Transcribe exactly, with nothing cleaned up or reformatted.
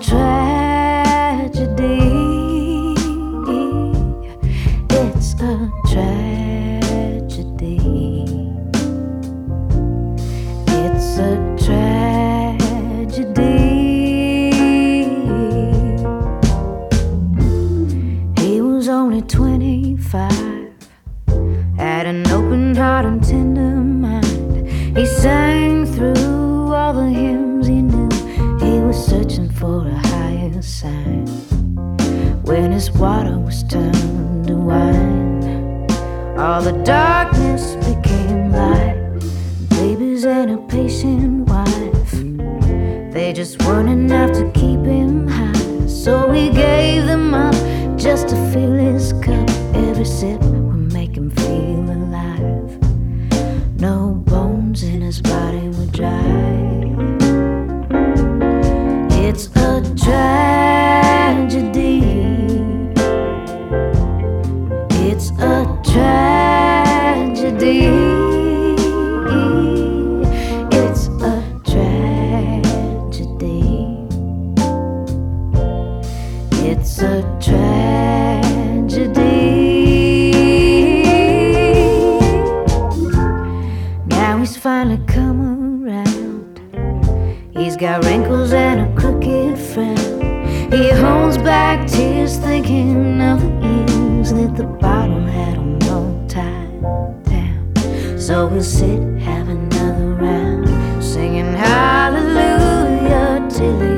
tragedy. It's a tragedy. It's a tragedy. He was only twenty-five, had an open heart and tender mind. He sang through all the hymns he knew. He was searching for a higher sign. When his water was turned to wine, all the darkness became light. Babies and a patient wife, they just weren't enough to keep him high. So he gave them up just to fill his cup. Every sip would make him feel alive. No bones in his body were dry. It's a tragedy. It's a tragedy. It's a tragedy. It's a tragedy. Now he's finally come around. He's got wrinkles and a crooked frown. He holds back tears thinking of the years that the bottle had him all tied down. So we'll sit, have another round, singing hallelujah till he